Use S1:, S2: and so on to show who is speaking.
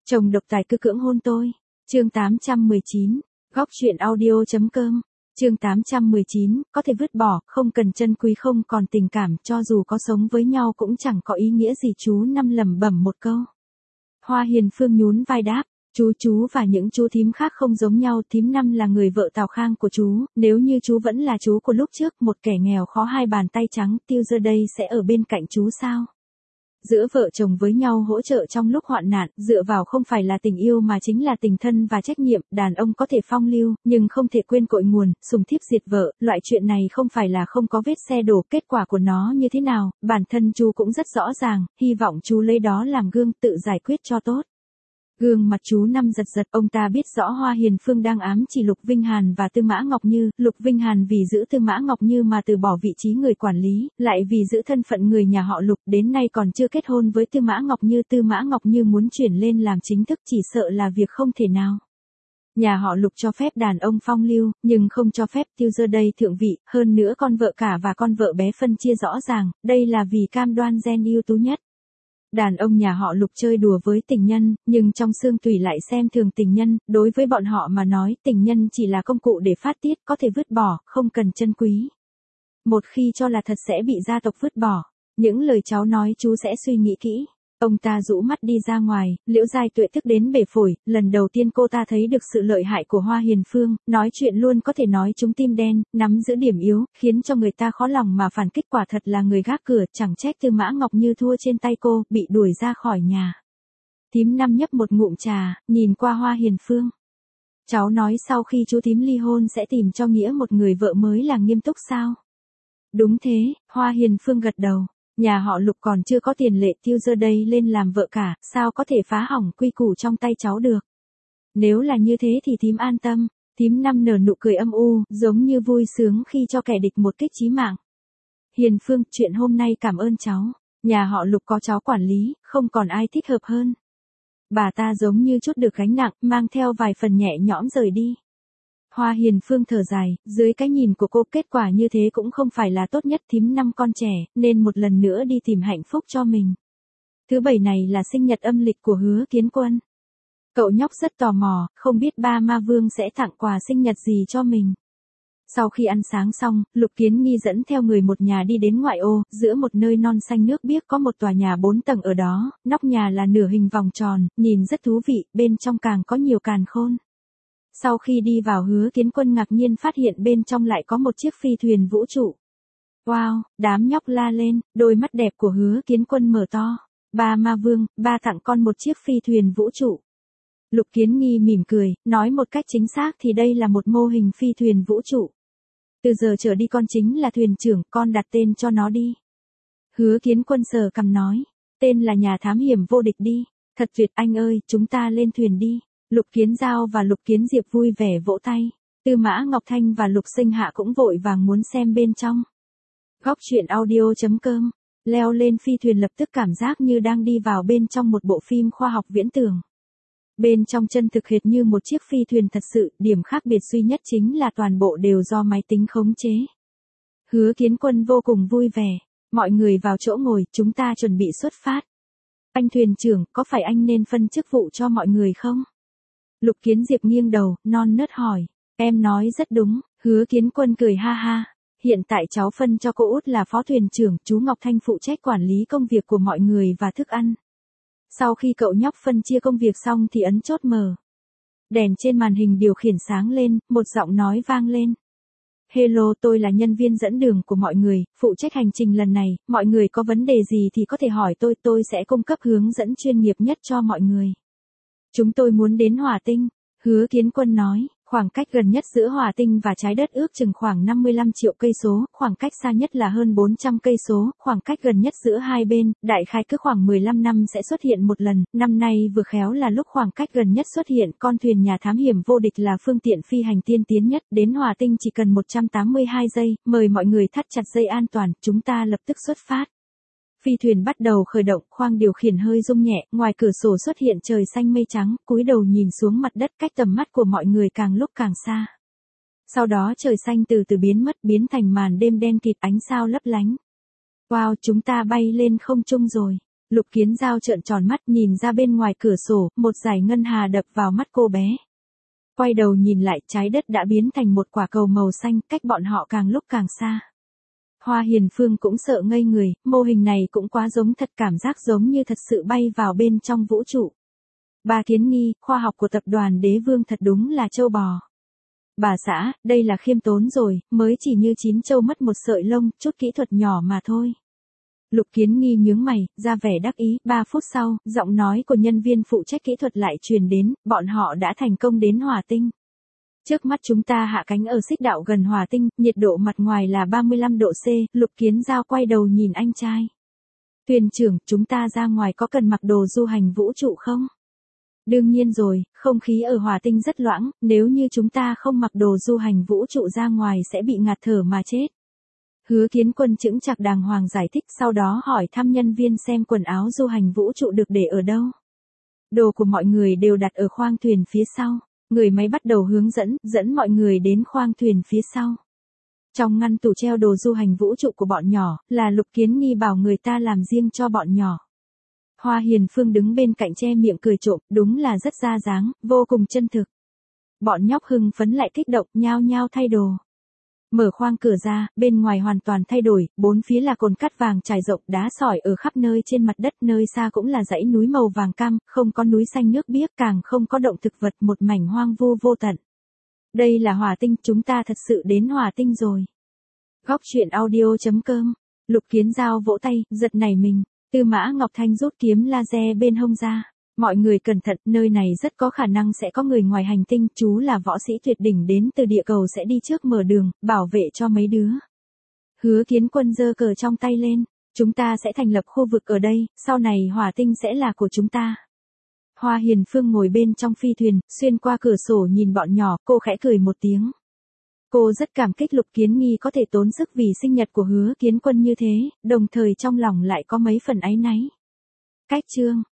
S1: Chồng độc tài cứ cưỡng hôn tôi. Chương 819. Góc truyện audio.com. Chương 819, có thể vứt bỏ, không cần trân quý, không còn tình cảm, cho dù có sống với nhau cũng chẳng có ý nghĩa gì. Chú Năm lẩm bẩm một câu. Hoa Hiền Phương nhún vai đáp, chú và những chú thím khác không giống nhau. Thím Năm là người vợ Tào Khang của chú, nếu như chú vẫn là chú của lúc trước, một kẻ nghèo khó hai bàn tay trắng, Tiêu giờ đây sẽ ở bên cạnh chú sao? Giữa vợ chồng với nhau hỗ trợ trong lúc hoạn nạn, dựa vào không phải là tình yêu mà chính là tình thân và trách nhiệm. Đàn ông có thể phong lưu, nhưng không thể quên cội nguồn, sùng thiếp diệt vợ. Loại chuyện này không phải là không có vết xe đổ. Kết quả của nó như thế nào, bản thân chú cũng rất rõ ràng, hy vọng chú lấy đó làm gương, tự giải quyết cho tốt. Gương mặt chú Năm giật giật, ông ta biết rõ Hoa Hiền Phương đang ám chỉ Lục Vinh Hàn và Tư Mã Ngọc Như. Lục Vinh Hàn vì giữ Tư Mã Ngọc Như mà từ bỏ vị trí người quản lý, lại vì giữ thân phận người nhà họ Lục đến nay còn chưa kết hôn với Tư Mã Ngọc Như. Tư Mã Ngọc Như muốn chuyển lên làm chính thức chỉ sợ là việc không thể nào. Nhà họ Lục cho phép đàn ông phong lưu, nhưng không cho phép Tiêu giờ đây thượng vị, hơn nữa con vợ cả và con vợ bé phân chia rõ ràng, đây là vì cam đoan gen ưu tú nhất. Đàn ông nhà họ Lục chơi đùa với tình nhân, nhưng trong xương tủy lại xem thường tình nhân. Đối với bọn họ mà nói, tình nhân chỉ là công cụ để phát tiết, có thể vứt bỏ, không cần trân quý. Một khi cho là thật sẽ bị gia tộc vứt bỏ. Những lời cháu nói chú sẽ suy nghĩ kỹ. Ông ta rũ mắt đi ra ngoài. Liễu Giai Tuệ tức đến bể phổi. Lần đầu tiên cô ta thấy được sự lợi hại của Hoa Hiền Phương, nói chuyện luôn có thể nói trúng tim đen, nắm giữ điểm yếu, khiến cho người ta khó lòng mà phản kích. Quả thật là người gác cửa. Chẳng trách Tư Mã Ngọc Như thua trên tay cô, bị đuổi ra khỏi nhà. Thím Năm nhấp một ngụm trà, nhìn qua Hoa Hiền Phương. Cháu nói sau khi chú thím ly hôn sẽ tìm cho Nghĩa một người vợ mới là nghiêm túc sao? Đúng thế, Hoa Hiền Phương gật đầu. Nhà họ Lục còn chưa có tiền lệ, Tiêu giờ đây lên làm vợ cả, sao có thể phá hỏng quy củ trong tay cháu được. Nếu là như thế thì thím an tâm. Thím Năm nở nụ cười âm u, giống như vui sướng khi cho kẻ địch một kích chí mạng. Hiền Phương, chuyện hôm nay cảm ơn cháu. Nhà họ Lục có cháu quản lý, không còn ai thích hợp hơn. Bà ta giống như chút được gánh nặng, mang theo vài phần nhẹ nhõm rời đi. Hoa Hiền Phương thở dài, dưới cái nhìn của cô kết quả như thế cũng không phải là tốt nhất. Thím Năm con trẻ, nên một lần nữa đi tìm hạnh phúc cho mình. Thứ Bảy này là sinh nhật âm lịch của Hứa Kiến Quân. Cậu nhóc rất tò mò, không biết ba ma vương sẽ tặng quà sinh nhật gì cho mình. Sau khi ăn sáng xong, Lục Kiến Nghi dẫn theo người một nhà đi đến ngoại ô, giữa một nơi non xanh nước biếc có một tòa nhà 4 tầng ở đó, nóc nhà là nửa hình vòng tròn, nhìn rất thú vị, bên trong càng có nhiều càn khôn. Sau khi đi vào, Hứa Kiến Quân ngạc nhiên phát hiện bên trong lại có một chiếc phi thuyền vũ trụ. Wow, đám nhóc la lên, đôi mắt đẹp của Hứa Kiến Quân mở to. Ba ma vương, ba tặng con một chiếc phi thuyền vũ trụ. Lục Kiến Nghi mỉm cười, nói một cách chính xác thì đây là một mô hình phi thuyền vũ trụ. Từ giờ trở đi con chính là thuyền trưởng, con đặt tên cho nó đi. Hứa Kiến Quân sờ cằm nói, tên là nhà thám hiểm vô địch đi. Thật tuyệt anh ơi, chúng ta lên thuyền đi. Lục Kiến Giao và Lục Kiến Diệp vui vẻ vỗ tay. Tư Mã Ngọc Thanh và Lục Sinh Hạ cũng vội vàng muốn xem bên trong. Góc truyện audio.com. Leo lên phi thuyền lập tức cảm giác như đang đi vào bên trong một bộ phim khoa học viễn tưởng. Bên trong chân thực hệt như một chiếc phi thuyền thật sự, điểm khác biệt duy nhất chính là toàn bộ đều do máy tính khống chế. Hứa Kiến Quân vô cùng vui vẻ. Mọi người vào chỗ ngồi, chúng ta chuẩn bị xuất phát. Anh thuyền trưởng, có phải anh nên phân chức vụ cho mọi người không? Lục Kiến Diệp nghiêng đầu, non nớt hỏi. Em nói rất đúng. Hứa Kiến Quân cười ha ha. Hiện tại cháu phân cho cô út là phó thuyền trưởng, chú Ngọc Thanh phụ trách quản lý công việc của mọi người và thức ăn. Sau khi cậu nhóc phân chia công việc xong thì ấn chốt mở. Đèn trên màn hình điều khiển sáng lên, một giọng nói vang lên. Hello, tôi là nhân viên dẫn đường của mọi người, phụ trách hành trình lần này, mọi người có vấn đề gì thì có thể hỏi tôi sẽ cung cấp hướng dẫn chuyên nghiệp nhất cho mọi người. Chúng tôi muốn đến Hỏa Tinh. Hứa Kiến Quân nói, khoảng cách gần nhất giữa Hỏa Tinh và trái đất ước chừng khoảng 55 triệu cây số, khoảng cách xa nhất là hơn 400 cây số, khoảng cách gần nhất giữa hai bên, đại khái cứ khoảng 15 năm sẽ xuất hiện một lần, năm nay vừa khéo là lúc khoảng cách gần nhất xuất hiện. Con thuyền nhà thám hiểm vô địch là phương tiện phi hành tiên tiến nhất, đến Hỏa Tinh chỉ cần 182 giây, mời mọi người thắt chặt dây an toàn, chúng ta lập tức xuất phát. Phi thuyền bắt đầu khởi động, khoang điều khiển hơi rung nhẹ, ngoài cửa sổ xuất hiện trời xanh mây trắng, cúi đầu nhìn xuống mặt đất, cách tầm mắt của mọi người càng lúc càng xa. Sau đó trời xanh từ từ biến mất, biến thành màn đêm đen kịt, ánh sao lấp lánh. Wow, chúng ta bay lên không trung rồi. Lục Kiến Giao trợn tròn mắt nhìn ra bên ngoài cửa sổ, một dải ngân hà đập vào mắt cô bé. Quay đầu nhìn lại, trái đất đã biến thành một quả cầu màu xanh, cách bọn họ càng lúc càng xa. Hoa Hiền Phương cũng sợ ngây người, mô hình này cũng quá giống thật, cảm giác giống như thật sự bay vào bên trong vũ trụ. Bà Kiến Nghi, khoa học của tập đoàn Đế Vương thật đúng là trâu bò. Bà xã, đây là khiêm tốn rồi, mới chỉ như chín trâu mất một sợi lông, chút kỹ thuật nhỏ mà thôi. Lục Kiến Nghi nhướng mày, ra vẻ đắc ý, 3 phút sau, giọng nói của nhân viên phụ trách kỹ thuật lại truyền đến, bọn họ đã thành công đến Hỏa Tinh. Trước mắt chúng ta hạ cánh ở xích đạo gần Hỏa Tinh, nhiệt độ mặt ngoài là 35 độ C, Lục Kiến Giao quay đầu nhìn anh trai. Thuyền trưởng, chúng ta ra ngoài có cần mặc đồ du hành vũ trụ không? Đương nhiên rồi, không khí ở Hỏa Tinh rất loãng, nếu như chúng ta không mặc đồ du hành vũ trụ ra ngoài sẽ bị ngạt thở mà chết. Hứa Kiến Quân chững chạc đàng hoàng giải thích, sau đó hỏi thăm nhân viên xem quần áo du hành vũ trụ được để ở đâu. Đồ của mọi người đều đặt ở khoang thuyền phía sau. Người máy bắt đầu hướng dẫn mọi người đến khoang thuyền phía sau. Trong ngăn tủ treo đồ du hành vũ trụ của bọn nhỏ, là Lục Kiến Nghi bảo người ta làm riêng cho bọn nhỏ. Hoa Hiền Phương đứng bên cạnh che miệng cười trộm, đúng là rất ra dáng, vô cùng chân thực. Bọn nhóc hưng phấn lại kích động, nhao nhao thay đồ. Mở khoang cửa ra, bên ngoài hoàn toàn thay đổi, bốn phía là cồn cát vàng trải rộng, đá sỏi ở khắp nơi trên mặt đất, nơi xa cũng là dãy núi màu vàng cam, không có núi xanh nước biếc, càng không có động thực vật, một mảnh hoang vu vô tận. Đây là Hỏa Tinh, chúng ta thật sự đến Hỏa Tinh rồi. Góc truyện audio.com. Lục Kiến Giao vỗ tay, giật nảy mình. Tư Mã Ngọc Thanh rút kiếm laser bên hông ra. Mọi người cẩn thận, nơi này rất có khả năng sẽ có người ngoài hành tinh, chú là võ sĩ tuyệt đỉnh đến từ địa cầu sẽ đi trước mở đường, bảo vệ cho mấy đứa. Hứa Kiến Quân giơ cờ trong tay lên, chúng ta sẽ thành lập khu vực ở đây, sau này Hỏa Tinh sẽ là của chúng ta. Hoa Hiền Phương ngồi bên trong phi thuyền, xuyên qua cửa sổ nhìn bọn nhỏ, cô khẽ cười một tiếng. Cô rất cảm kích Lục Kiến Nghi có thể tốn sức vì sinh nhật của Hứa Kiến Quân như thế, đồng thời trong lòng lại có mấy phần áy náy. Cách chương